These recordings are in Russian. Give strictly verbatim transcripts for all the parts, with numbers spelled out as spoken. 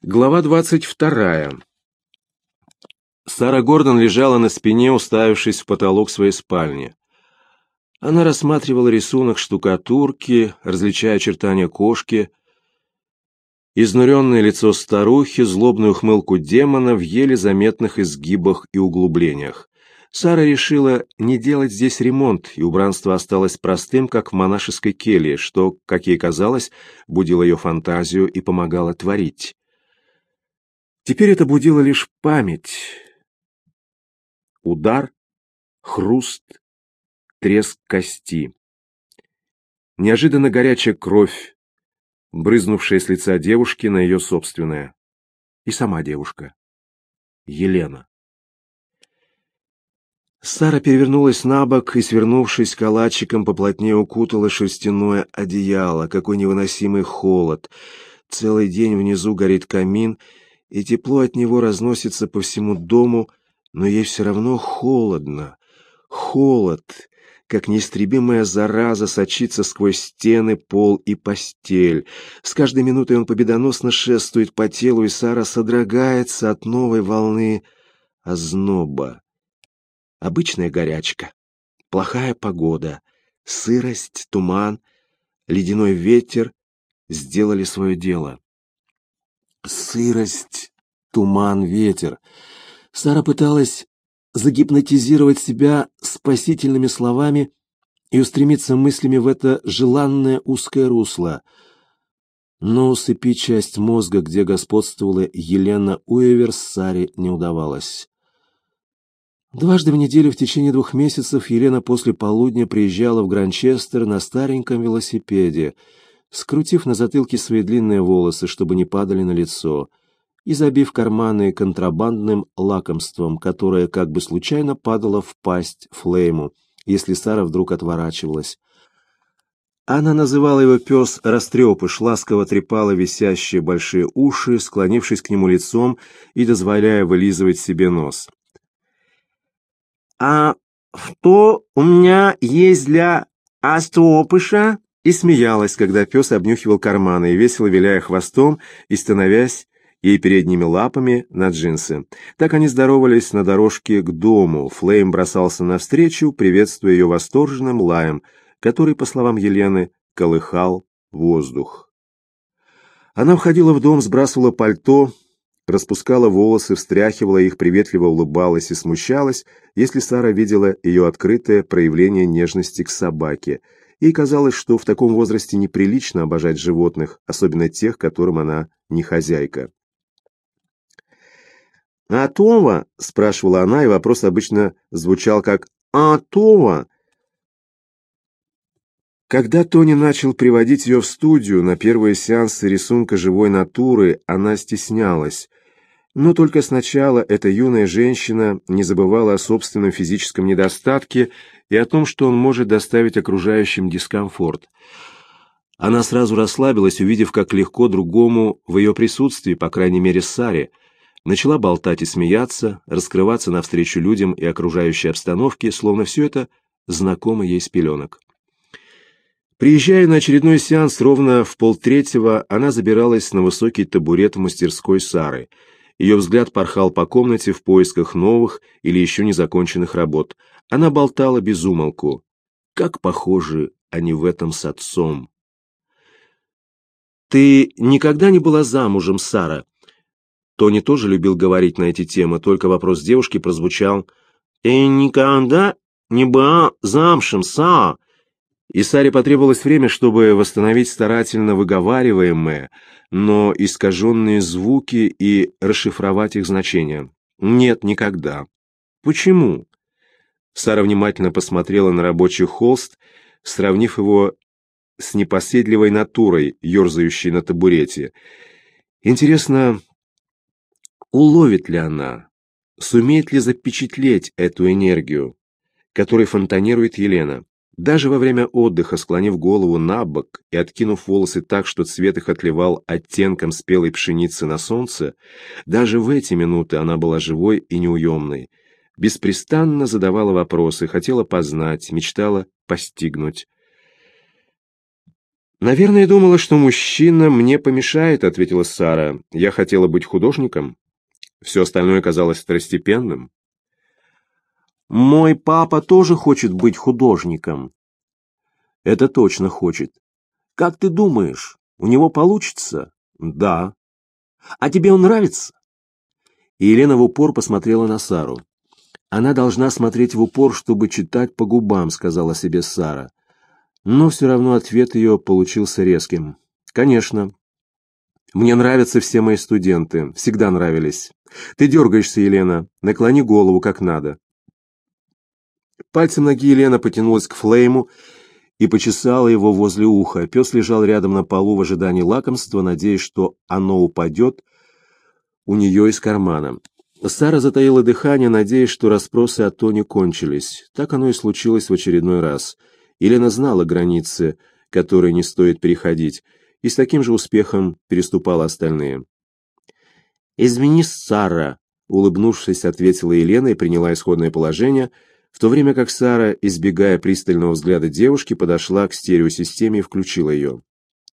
Глава двадцать вторая. Сара Гордон лежала на спине, уставившись в потолок своей спальни. Она рассматривала рисунок штукатурки, различая очертания кошки, изнуренное лицо старухи, злобную ухмылку демона в еле заметных изгибах и углублениях. Сара решила не делать здесь ремонт, и убранство осталось простым, как в монашеской келье, что, как ей казалось, будило ее фантазию и помогало творить. Теперь это будило лишь память. Удар, хруст, треск кости. Неожиданно горячая кровь, брызнувшая с лица девушки на ее собственное. И сама девушка. Елена. Сара перевернулась на бок и, свернувшись калачиком, поплотнее укутала шерстяное одеяло. Какой невыносимый холод. Целый день внизу горит камин, и тепло от него разносится по всему дому, но ей все равно холодно. Холод, как неистребимая зараза, сочится сквозь стены, пол и постель. С каждой минутой он победоносно шествует по телу, и Сара содрогается от новой волны озноба. Обычная горячка, плохая погода, сырость, туман, ледяной ветер сделали свое дело. Сырость, туман, ветер. Сара пыталась загипнотизировать себя спасительными словами и устремиться мыслями в это желанное узкое русло. Но усыпить часть мозга, где господствовала Елена Уэверс, Саре не удавалось. Дважды в неделю в течение двух месяцев Елена после полудня приезжала в Гранчестер на стареньком велосипеде, скрутив на затылке свои длинные волосы, чтобы не падали на лицо, и забив карманы контрабандным лакомством, которое как бы случайно падало в пасть Флейму, если Сара вдруг отворачивалась. Она называла его пес Растрепыш, ласково трепала висящие большие уши, склонившись к нему лицом и дозволяя вылизывать себе нос. «А что у меня есть для Остропыша?» И смеялась, когда пес обнюхивал карманы, и весело виляя хвостом и становясь ей передними лапами на джинсы. Так они здоровались на дорожке к дому. Флейм бросался навстречу, приветствуя ее восторженным лаем, который, по словам Елены, колыхал воздух. Она входила в дом, сбрасывала пальто, распускала волосы, встряхивала их, приветливо улыбалась и смущалась, если Сара видела ее открытое проявление нежности к собаке. Ей казалось, что в таком возрасте неприлично обожать животных, особенно тех, которым она не хозяйка. «Готова?» — спрашивала она, и вопрос обычно звучал как «Готова?». Когда Тони начал приводить ее в студию на первые сеансы рисунка живой натуры, она стеснялась. Но только сначала эта юная женщина не забывала о собственном физическом недостатке и о том, что он может доставить окружающим дискомфорт. Она сразу расслабилась, увидев, как легко другому в ее присутствии, по крайней мере Саре, начала болтать и смеяться, раскрываться навстречу людям и окружающей обстановке, словно все это знакомо ей с пеленок. Приезжая на очередной сеанс ровно в полтретьего, она забиралась на высокий табурет в мастерской Сары. Ее взгляд порхал по комнате в поисках новых или еще незаконченных работ. Она болтала без умолку. Как похожи они в этом с отцом. «Ты никогда не была замужем, Сара?» Тони тоже любил говорить на эти темы, только вопрос девушки прозвучал: «Ты никогда не была замужем, Сара?» И Саре потребовалось время, чтобы восстановить старательно выговариваемые, но искаженные звуки и расшифровать их значение. «Нет, никогда». «Почему?» Сара внимательно посмотрела на рабочий холст, сравнив его с непоседливой натурой, ерзающей на табурете. Интересно, уловит ли она, сумеет ли запечатлеть эту энергию, которой фонтанирует Елена? Даже во время отдыха, склонив голову на бок и откинув волосы так, что цвет их отливал оттенком спелой пшеницы на солнце, даже в эти минуты она была живой и неуемной, беспрестанно задавала вопросы, хотела познать, мечтала постигнуть. «Наверное, думала, что мужчина мне помешает», — ответила Сара. «Я хотела быть художником. Все остальное казалось второстепенным». «Мой папа тоже хочет быть художником». «Это точно хочет. Как ты думаешь, у него получится?» «Да». «А тебе он нравится?» И Елена в упор посмотрела на Сару. «Она должна смотреть в упор, чтобы читать по губам», — сказала себе Сара. Но все равно ответ ее получился резким. «Конечно. Мне нравятся все мои студенты. Всегда нравились. Ты дергаешься, Елена. Наклони голову как надо». Пальцем ноги Елена потянулась к Флейму и почесала его возле уха. Пес лежал рядом на полу в ожидании лакомства, надеясь, что оно упадет у нее из кармана. Сара затаила дыхание, надеясь, что расспросы о Тоне кончились. Так оно и случилось в очередной раз. Елена знала границы, которые не стоит переходить, и с таким же успехом переступала остальные. «Извини, Сара», — улыбнувшись, ответила Елена и приняла исходное положение, в то время как Сара, избегая пристального взгляда девушки, подошла к стереосистеме и включила ее.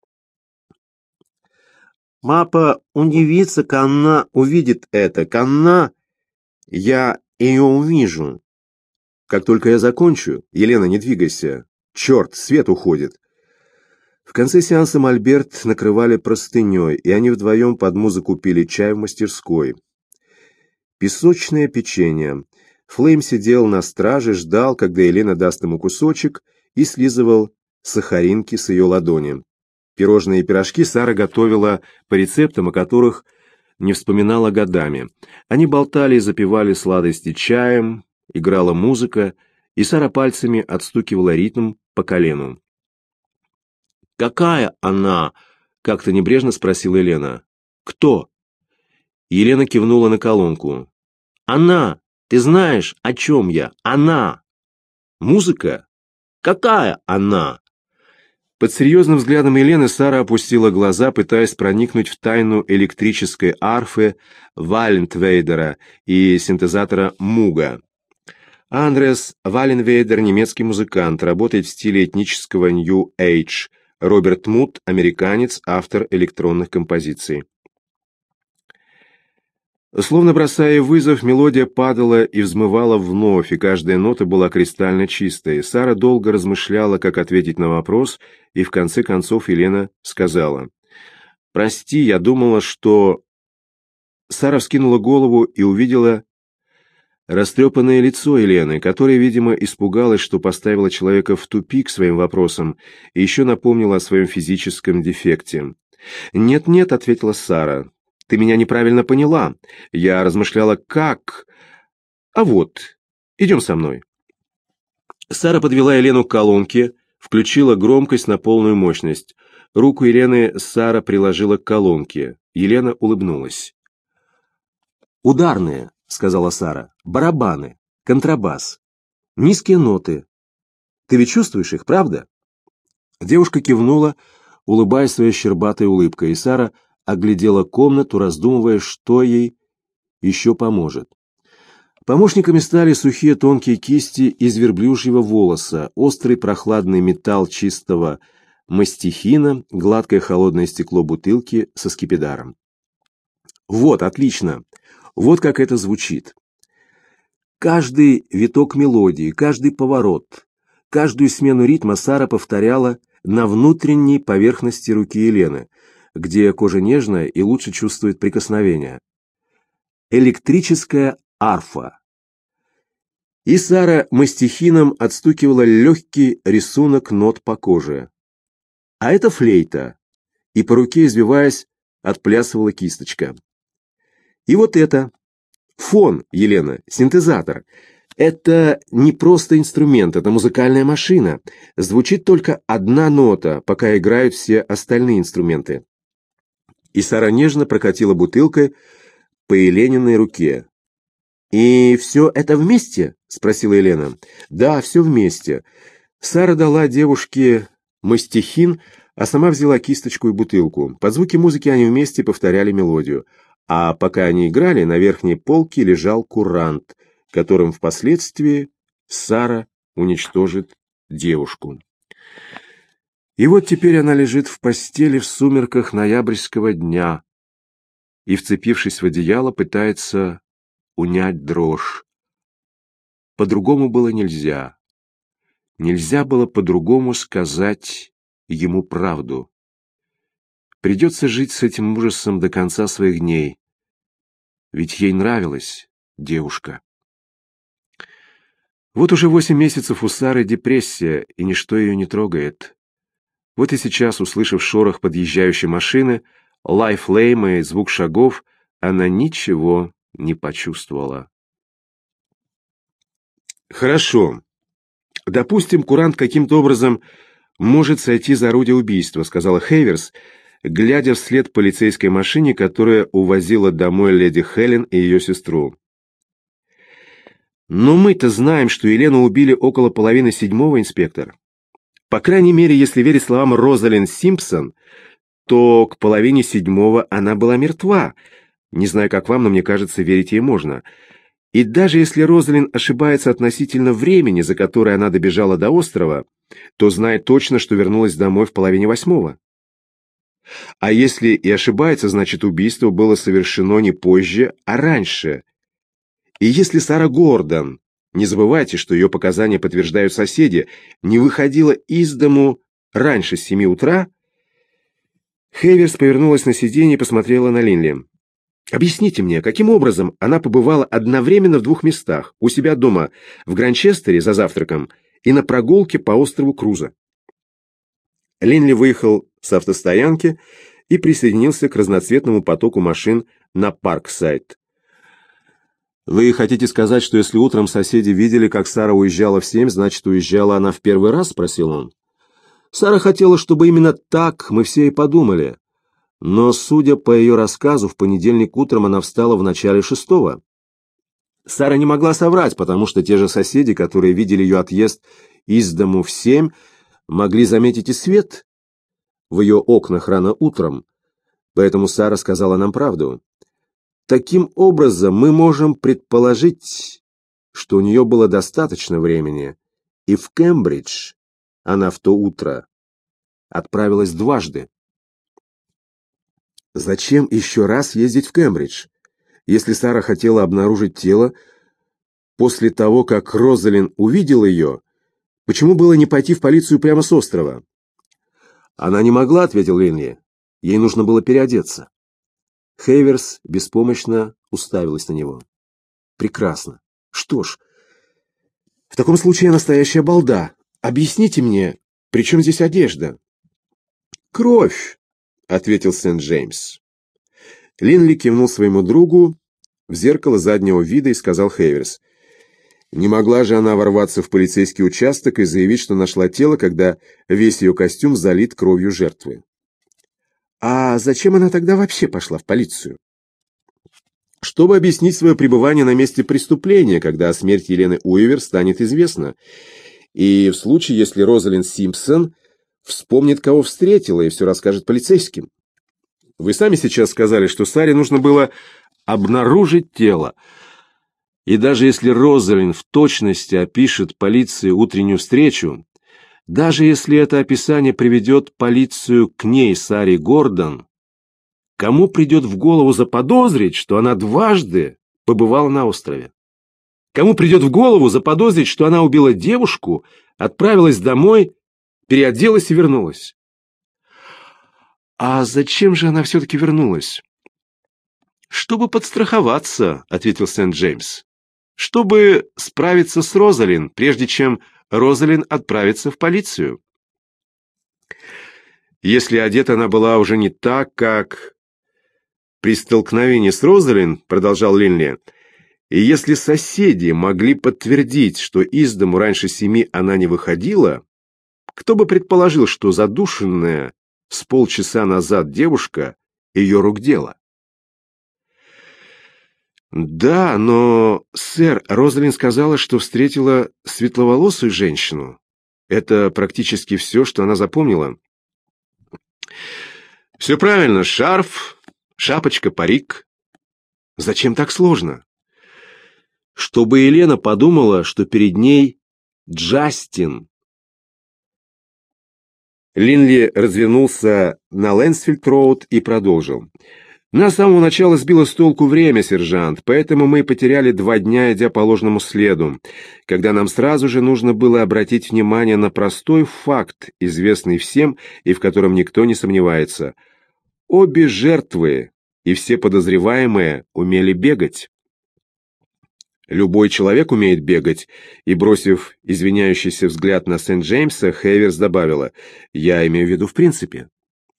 «Папа удивится, когда увидит это, когда я ее увижу». «Как только я закончу, Елена, не двигайся. Черт, свет уходит». В конце сеанса мольберт накрывали простыней, и они вдвоем под музыку пили чай в мастерской. Песочное печенье. Флейм сидел на страже, ждал, когда Елена даст ему кусочек, и слизывал сахаринки с ее ладони. Пирожные и пирожки Сара готовила по рецептам, о которых не вспоминала годами. Они болтали и запивали сладости чаем, играла музыка, и Сара пальцами отстукивала ритм по колену. «Какая она?» — как-то небрежно спросила Елена. «Кто?» Елена кивнула на колонку. «Она! Ты знаешь, о чем я? Она!» «Музыка? Какая она?» Под серьезным взглядом Елены Сара опустила глаза, пытаясь проникнуть в тайну электрической арфы Валенвейдера и синтезатора Муга. Андреас Валенвейдер – немецкий музыкант, работает в стиле этнического New Age. Роберт Мут – американец, автор электронных композиций. Словно бросая вызов, мелодия падала и взмывала вновь, и каждая нота была кристально чистой. Сара долго размышляла, как ответить на вопрос, и в конце концов Елена сказала: «Прости, я думала, что...» Сара вскинула голову и увидела растрепанное лицо Елены, которая, видимо, испугалась, что поставила человека в тупик своим вопросом, и еще напомнила о своем физическом дефекте. «Нет-нет», — ответила Сара, — «ты меня неправильно поняла. Я размышляла, как... А вот, идем со мной». Сара подвела Елену к колонке, включила громкость на полную мощность. Руку Елены Сара приложила к колонке. Елена улыбнулась. «Ударные», — сказала Сара, — «барабаны, контрабас, низкие ноты. Ты ведь чувствуешь их, правда?» Девушка кивнула, улыбаясь своей щербатой улыбкой, и Сара оглядела комнату, раздумывая, что ей еще поможет. Помощниками стали сухие тонкие кисти из верблюжьего волоса, острый прохладный металл чистого мастихина, гладкое холодное стекло бутылки со скипидаром. «Вот, отлично! Вот как это звучит!» Каждый виток мелодии, каждый поворот, каждую смену ритма Сара повторяла на внутренней поверхности руки Елены, где кожа нежная и лучше чувствует прикосновение. Электрическая арфа. И Сара мастихином отстукивала легкий рисунок нот по коже. А это флейта, и по руке, извиваясь, отплясывала кисточка. И вот это фон, Елена, синтезатор. Это не просто инструмент, это музыкальная машина. Звучит только одна нота, пока играют все остальные инструменты. И Сара нежно прокатила бутылкой по Елениной руке. «И все это вместе?» — спросила Елена. «Да, все вместе». Сара дала девушке мастихин, а сама взяла кисточку и бутылку. Под звуки музыки они вместе повторяли мелодию. А пока они играли, на верхней полке лежал курант, которым впоследствии Сара уничтожит девушку. И вот теперь она лежит в постели в сумерках ноябрьского дня и, вцепившись в одеяло, пытается унять дрожь. По-другому было нельзя. Нельзя было по-другому сказать ему правду. Придется жить с этим ужасом до конца своих дней. Ведь ей нравилась девушка. Вот уже восемь месяцев у Сары депрессия, и ничто ее не трогает. Вот и сейчас, услышав шорох подъезжающей машины, лай флейма и звук шагов, она ничего не почувствовала. Хорошо. Допустим, курант каким-то образом может сойти за орудие убийства, сказала Хейверс, глядя вслед полицейской машине, которая увозила домой леди Хелен и ее сестру. Но мы-то знаем, что Елену убили около половины седьмого, инспектор. По крайней мере, если верить словам Розалинд Симпсон, то к половине седьмого она была мертва. Не знаю, как вам, но мне кажется, верить ей можно. И даже если Розалинд ошибается относительно времени, за которое она добежала до острова, то знает точно, что вернулась домой в половине восьмого. А если и ошибается, значит, убийство было совершено не позже, а раньше. И если Сара Гордон, не забывайте, что ее показания подтверждают соседи, не выходила из дому раньше семи утра, Хейверс повернулась на сиденье и посмотрела на Линли. «Объясните мне, каким образом она побывала одновременно в двух местах, у себя дома в Гранчестере за завтраком и на прогулке по острову Круза?» Линли выехал с автостоянки и присоединился к разноцветному потоку машин на Парксайд. «Вы хотите сказать, что если утром соседи видели, как Сара уезжала в семь, значит, уезжала она в первый раз?» — спросил он. «Сара хотела, чтобы именно так мы все и подумали. Но, судя по ее рассказу, в понедельник утром она встала в начале шестого. Сара не могла соврать, потому что те же соседи, которые видели ее отъезд из дому в семь, могли заметить и свет в ее окнах рано утром. Поэтому Сара сказала нам правду. Таким образом, мы можем предположить, что у нее было достаточно времени, и в Кембридж она в то утро отправилась дважды. Зачем еще раз ездить в Кембридж? Если Сара хотела обнаружить тело после того, как Розалин увидел ее, почему было не пойти в полицию прямо с острова? Она не могла, ответил Линли. Ей нужно было переодеться. Хейверс беспомощно уставилась на него. Прекрасно. Что ж, в таком случае я настоящая балда. Объясните мне, при чем здесь одежда? Кровь, ответил Сент-Джеймс. Линли кивнул своему другу в зеркало заднего вида и сказал Хейверс: «Не могла же она ворваться в полицейский участок и заявить, что нашла тело, когда весь ее костюм залит кровью жертвы». «А зачем она тогда вообще пошла в полицию?» «Чтобы объяснить свое пребывание на месте преступления, когда о смерти Елены Уивер станет известно. И в случае, если Розалинд Симпсон вспомнит, кого встретила, и все расскажет полицейским. Вы сами сейчас сказали, что Саре нужно было обнаружить тело. И даже если Розалинд в точности опишет полиции утреннюю встречу, даже если это описание приведет полицию к ней, Саре Гордон, кому придет в голову заподозрить, что она дважды побывала на острове? Кому придет в голову заподозрить, что она убила девушку, отправилась домой, переоделась и вернулась? А зачем же она все-таки вернулась? «Чтобы подстраховаться», — ответил Сент-Джеймс. «Чтобы справиться с Розалин, прежде чем Розалин отправится в полицию». Если одета она была уже не так, как при столкновении с Розалин, продолжал Линли, и если соседи могли подтвердить, что из дому раньше семи она не выходила, кто бы предположил, что задушенная с полчаса назад девушка ее рук дело? «Да, но, сэр, Розалин сказала, что встретила светловолосую женщину. Это практически все, что она запомнила». «Все правильно. Шарф, шапочка, парик. Зачем так сложно?» «Чтобы Елена подумала, что перед ней Джастин». Линли развернулся на Лэнсфилд-роуд и продолжил. Нас с самого начала сбило с толку время, сержант, поэтому мы потеряли два дня, идя по ложному следу, когда нам сразу же нужно было обратить внимание на простой факт, известный всем и в котором никто не сомневается. Обе жертвы и все подозреваемые умели бегать. Любой человек умеет бегать, и, бросив извиняющийся взгляд на Сент-Джеймса, Хейверс добавила: «Я имею в виду в принципе».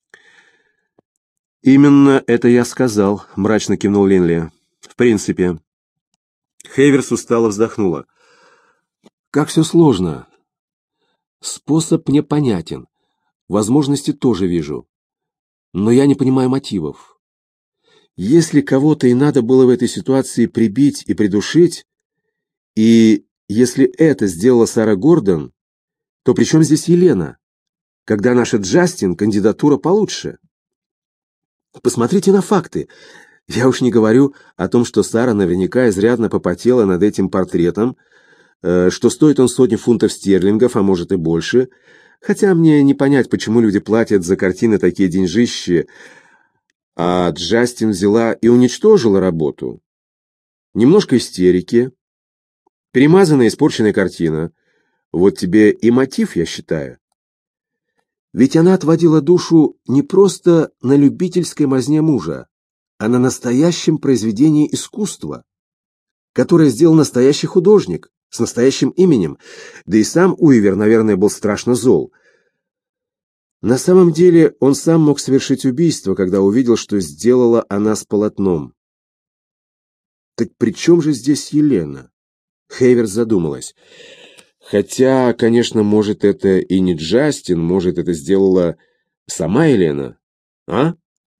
«Именно это я сказал», — мрачно кивнул Линли. «В принципе». Хейверс устало вздохнула. «Как все сложно. Способ мне понятен. Возможности тоже вижу. Но я не понимаю мотивов. Если кого-то и надо было в этой ситуации прибить и придушить, и если это сделала Сара Гордон, то при чем здесь Елена, когда наша Джастин кандидатура получше? Посмотрите на факты. Я уж не говорю о том, что Сара наверняка изрядно попотела над этим портретом, э, что стоит он сотни фунтов стерлингов, а может и больше, хотя мне не понять, почему люди платят за картины такие деньжищи, а Джастин взяла и уничтожила работу. Немножко истерики, перемазанная испорченная картина. Вот тебе и мотив, я считаю. Ведь она отводила душу не просто на любительской мазне мужа, а на настоящем произведении искусства, которое сделал настоящий художник, с настоящим именем, да и сам Уивер, наверное, был страшно зол. На самом деле он сам мог совершить убийство, когда увидел, что сделала она с полотном. Так при чем же здесь Елена? Хейверс задумалась. Хотя, конечно, может, это и не Джастин, может, это сделала сама Елена, а?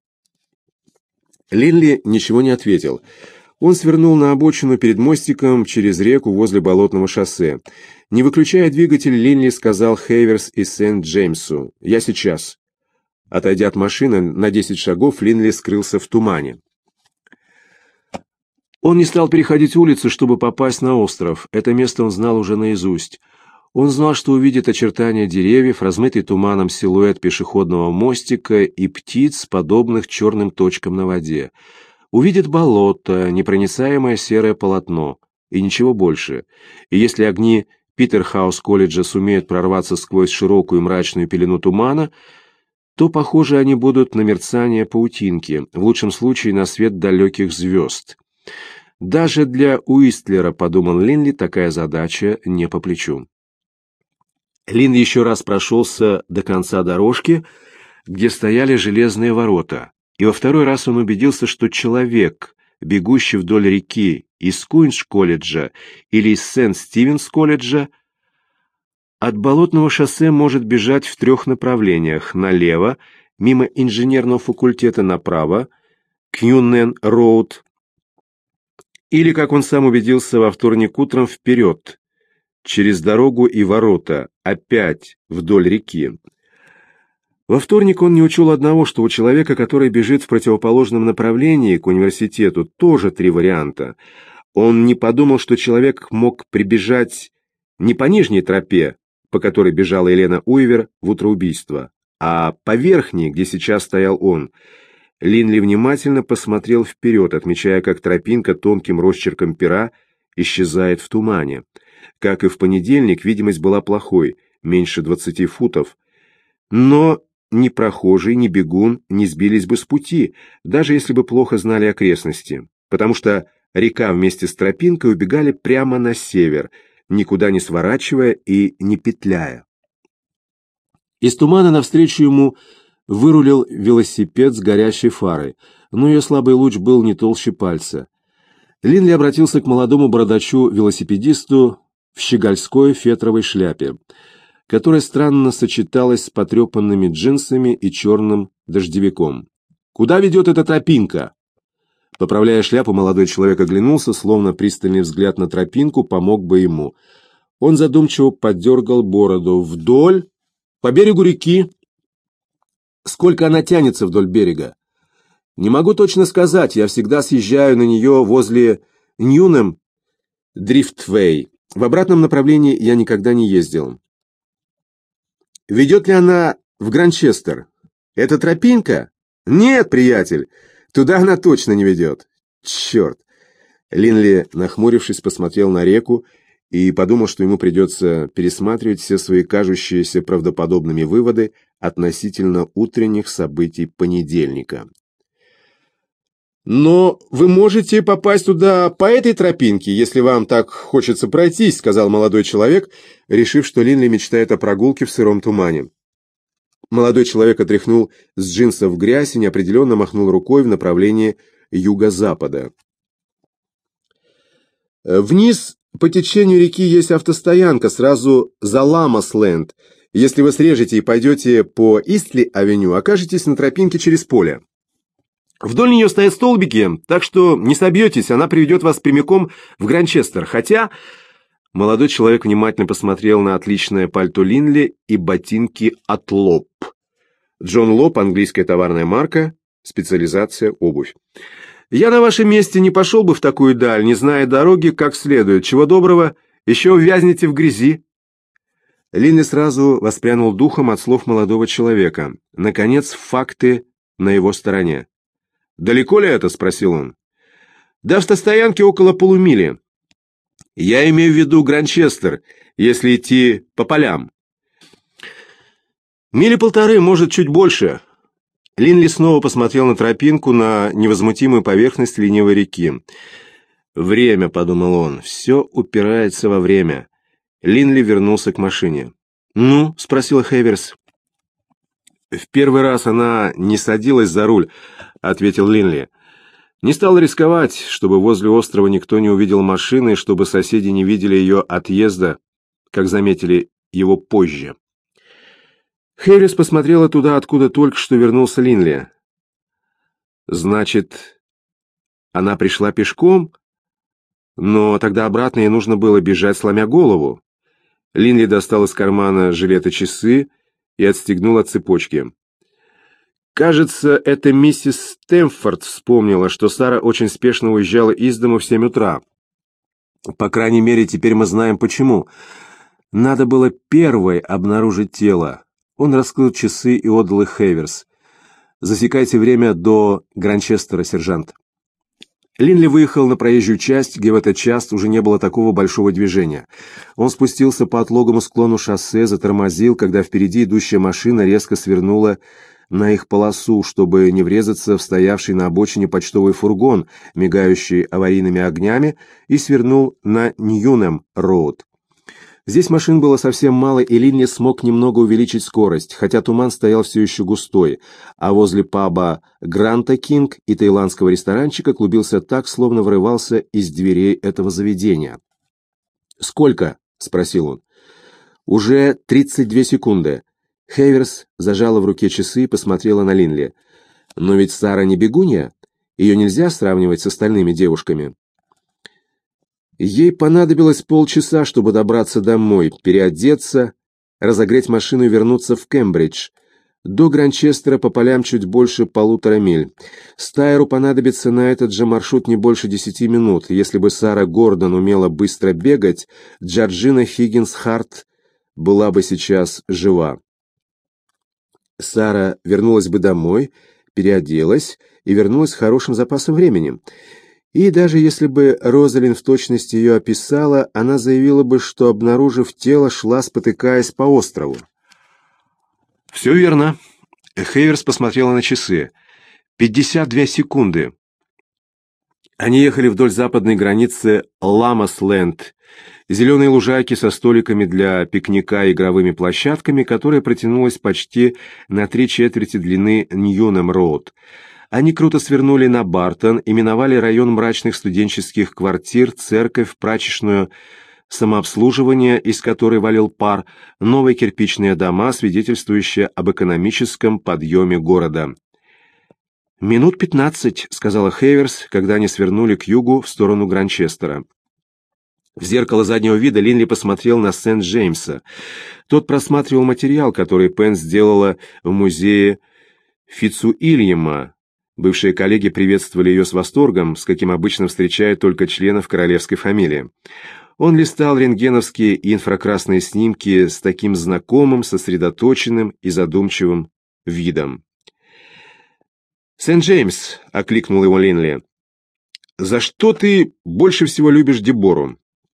Линли ничего не ответил. Он свернул на обочину перед мостиком через реку возле болотного шоссе. Не выключая двигатель, Линли сказал Хейверс и Сент-Джеймсу: «Я сейчас». Отойдя от машины на десять шагов, Линли скрылся в тумане. Он не стал переходить улицу, чтобы попасть на остров. Это место он знал уже наизусть. Он знал, что увидит очертания деревьев, размытый туманом силуэт пешеходного мостика и птиц, подобных черным точкам на воде. Увидит болото, непроницаемое серое полотно, и ничего больше. И если огни Питерхаус-колледжа сумеют прорваться сквозь широкую мрачную пелену тумана, то, похоже, они будут на мерцание паутинки, в лучшем случае на свет далеких звезд. Даже для Уистлера, подумал Линли, такая задача не по плечу. Линли еще раз прошелся до конца дорожки, где стояли железные ворота, и во второй раз он убедился, что человек, бегущий вдоль реки из Куинс-колледжа или из Сент-Стивенс-колледжа, от болотного шоссе может бежать в трех направлениях: налево, мимо инженерного факультета направо, Кьюнен-роуд, или, как он сам убедился во вторник утром, вперед, через дорогу и ворота, опять вдоль реки. Во вторник он не учел одного, что у человека, который бежит в противоположном направлении к университету, тоже три варианта. Он не подумал, что человек мог прибежать не по нижней тропе, по которой бежала Елена Уивер в утро убийства, а по верхней, где сейчас стоял он. Линли внимательно посмотрел вперед, отмечая, как тропинка тонким росчерком пера исчезает в тумане. Как и в понедельник, видимость была плохой, меньше двадцати футов. Но ни прохожий, ни бегун не сбились бы с пути, даже если бы плохо знали окрестности, потому что река вместе с тропинкой убегали прямо на север, никуда не сворачивая и не петляя. Из тумана навстречу ему вырулил велосипед с горящей фарой, но ее слабый луч был не толще пальца. Линли обратился к молодому бородачу-велосипедисту в щегольской фетровой шляпе, которая странно сочеталась с потрепанными джинсами и черным дождевиком. «Куда ведет эта тропинка?» Поправляя шляпу, молодой человек оглянулся, словно пристальный взгляд на тропинку помог бы ему. Он задумчиво подергал бороду. «Вдоль? По берегу реки?» «Сколько она тянется вдоль берега?» «Не могу точно сказать, я всегда съезжаю на нее возле Ньюнем Дрифтвей. В обратном направлении я никогда не ездил». «Ведет ли она в Гранчестер. Это тропинка? Нет, приятель, туда она точно не ведет. Черт. Линли, нахмурившись, посмотрел на реку и подумал, что ему придется пересматривать все свои кажущиеся правдоподобными выводы относительно утренних событий понедельника. «Но вы можете попасть туда по этой тропинке, если вам так хочется пройтись», сказал молодой человек, решив, что Линли мечтает о прогулке в сыром тумане. Молодой человек отряхнул с джинсов грязь и неопределенно махнул рукой в направлении юго-запада. «Вниз по течению реки есть автостоянка сразу за Ламас-Ленд. Если вы срежете и пойдете по Истли-авеню, окажетесь на тропинке через поле. Вдоль нее стоят столбики, так что не собьетесь, она приведет вас прямиком в Гранчестер. Хотя...» Молодой человек внимательно посмотрел на отличное пальто Линли и ботинки от Лоп. Джон Лоп, английская товарная марка, специализация обувь. «Я на вашем месте не пошел бы в такую даль, не зная дороги как следует. Чего доброго, еще увязнете в грязи». Линли сразу воспрянул духом от слов молодого человека. Наконец, факты на его стороне. «Далеко ли это?» — спросил он. «До автостоянки около полумили. Я имею в виду Гранчестер, если идти по полям. Мили полторы, может, чуть больше». Линли снова посмотрел на тропинку, на невозмутимую поверхность ленивой реки. «Время», — подумал он, — «все упирается во время». Линли вернулся к машине. «Ну?» — спросила Хеверс. «В первый раз она не садилась за руль», — ответил Линли. «Не стал рисковать, чтобы возле острова никто не увидел машины, чтобы соседи не видели ее отъезда, как заметили его позже». Хеверс посмотрела туда, откуда только что вернулся Линли. «Значит, она пришла пешком? Но тогда обратно ей нужно было бежать, сломя голову». Линли достал из кармана жилета часы и отстегнул от цепочки. «Кажется, это миссис Стэмфорд вспомнила, что Сара очень спешно уезжала из дома в семь утра. По крайней мере, теперь мы знаем почему. Надо было первой обнаружить тело». Он раскрыл часы и отдал их Хеверс. «Засекайте время до Гранчестера, сержант». Линли выехал на проезжую часть, где в этот час уже не было такого большого движения. Он спустился по отлогому склону шоссе, затормозил, когда впереди идущая машина резко свернула на их полосу, чтобы не врезаться в стоявший на обочине почтовый фургон, мигающий аварийными огнями, и свернул на Ньюнем-роуд. Здесь машин было совсем мало, и Линли смог немного увеличить скорость, хотя туман стоял все еще густой, а возле паба Гранта Кинг и таиландского ресторанчика клубился так, словно врывался из дверей этого заведения. «Сколько?» — спросил он. «Уже тридцать две секунды». Хеверс зажала в руке часы и посмотрела на Линли. «Но ведь Сара не бегунья, ее нельзя сравнивать с остальными девушками». Ей понадобилось полчаса, чтобы добраться домой, переодеться, разогреть машину и вернуться в Кембридж. До Гранчестера по полям чуть больше полутора миль. Стайеру понадобится на этот же маршрут не больше десяти минут. Если бы Сара Гордон умела быстро бегать, Джорджина Хиггинс-Харт была бы сейчас жива. Сара вернулась бы домой, переоделась и вернулась с хорошим запасом времени. И даже если бы Розалин в точности ее описала, она заявила бы, что, обнаружив тело, шла, спотыкаясь по острову. «Все верно». Хеверс посмотрела на часы. «Пятьдесят две секунды». Они ехали вдоль западной границы Ламас-Ленд, зеленые лужайки со столиками для пикника и игровыми площадками, которая протянулась почти на три четверти длины Ньюнем-роуд. Они круто свернули на Бартон и миновали район мрачных студенческих квартир, церковь, прачечную, самообслуживание, из которой валил пар, новые кирпичные дома, свидетельствующие об экономическом подъеме города. «Минут пятнадцать», — сказала Хеверс, когда они свернули к югу в сторону Гранчестера. В зеркало заднего вида Линли посмотрел на Сент-Джеймса. Тот просматривал материал, который Пен сделала в музее Фицуильяма. Бывшие коллеги приветствовали ее с восторгом, с каким обычно встречают только членов королевской фамилии. Он листал рентгеновские и инфракрасные снимки с таким знакомым, сосредоточенным и задумчивым видом. «Сент-Джеймс», — окликнул его Линли, — «за что ты больше всего любишь Дебору?»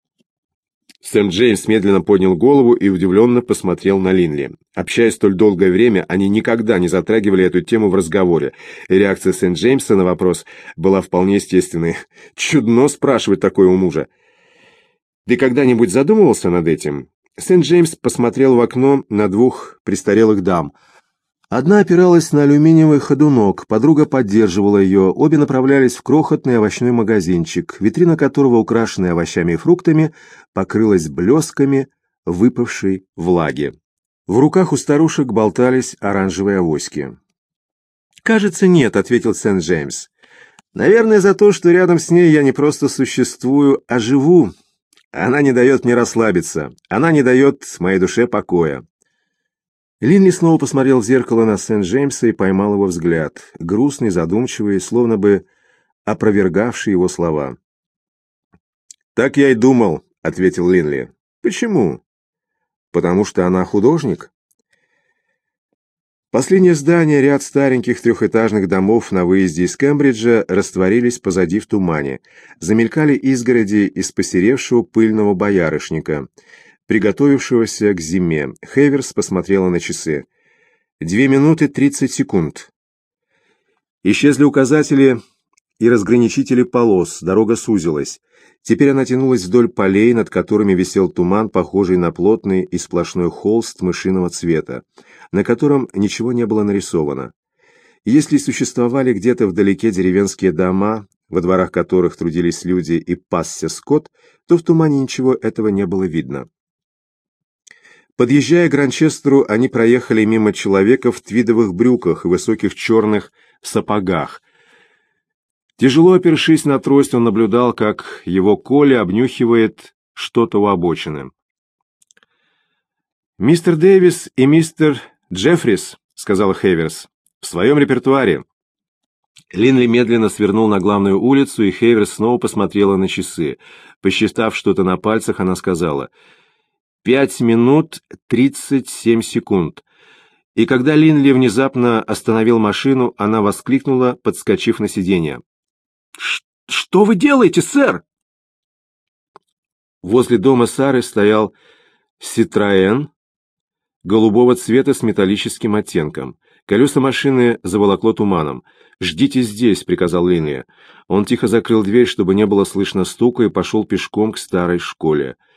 Сент-Джеймс медленно поднял голову и удивленно посмотрел на Линли. Общаясь столь долгое время, они никогда не затрагивали эту тему в разговоре, и реакция Сент-Джеймса на вопрос была вполне естественной. Чудно спрашивать такое у мужа. «Ты когда-нибудь задумывался над этим?» Сент-Джеймс посмотрел в окно на двух престарелых дам. Одна опиралась на алюминиевый ходунок, подруга поддерживала ее, обе направлялись в крохотный овощной магазинчик, витрина которого, украшенная овощами и фруктами, покрылась блесками выпавшей влаги. В руках у старушек болтались оранжевые авоськи. «Кажется, нет», — ответил Сент-Джеймс. «Наверное, за то, что рядом с ней я не просто существую, а живу. Она не дает мне расслабиться, она не дает моей душе покоя». Линли снова посмотрел в зеркало на Сент-Джеймса и поймал его взгляд, грустный, задумчивый, словно бы опровергавший его слова. «Так я и думал», — ответил Линли. «Почему?» «Потому что она художник?» Последнее здание, ряд стареньких трехэтажных домов на выезде из Кембриджа растворились позади в тумане. Замелькали изгороди из посеревшего пыльного боярышника, приготовившегося к зиме. Хейверс посмотрела на часы. Две минуты тридцать секунд. Исчезли указатели и разграничители полос, дорога сузилась. Теперь она тянулась вдоль полей, над которыми висел туман, похожий на плотный и сплошной холст мышиного цвета, на котором ничего не было нарисовано. Если существовали где-то вдалеке деревенские дома, во дворах которых трудились люди и пасся скот, то в тумане ничего этого не было видно. Подъезжая к Гранчестеру, они проехали мимо человека в твидовых брюках и высоких черных сапогах. Тяжело опершись на трость, он наблюдал, как его Коля обнюхивает что-то у обочины. «Мистер Дэвис и мистер Джеффрис», — сказал Хейверс, — «в своем репертуаре». Линли медленно свернул на главную улицу, и Хейверс снова посмотрела на часы. Посчитав что-то на пальцах, она сказала: «Пять минут тридцать семь секунд». И когда Линли внезапно остановил машину, она воскликнула, подскочив на сиденье: «Что вы делаете, сэр?» Возле дома Сары стоял «Ситроэн» голубого цвета с металлическим оттенком. Колеса машины заволокло туманом. «Ждите здесь», — приказал Линли. Он тихо закрыл дверь, чтобы не было слышно стука, и пошел пешком к старой школе.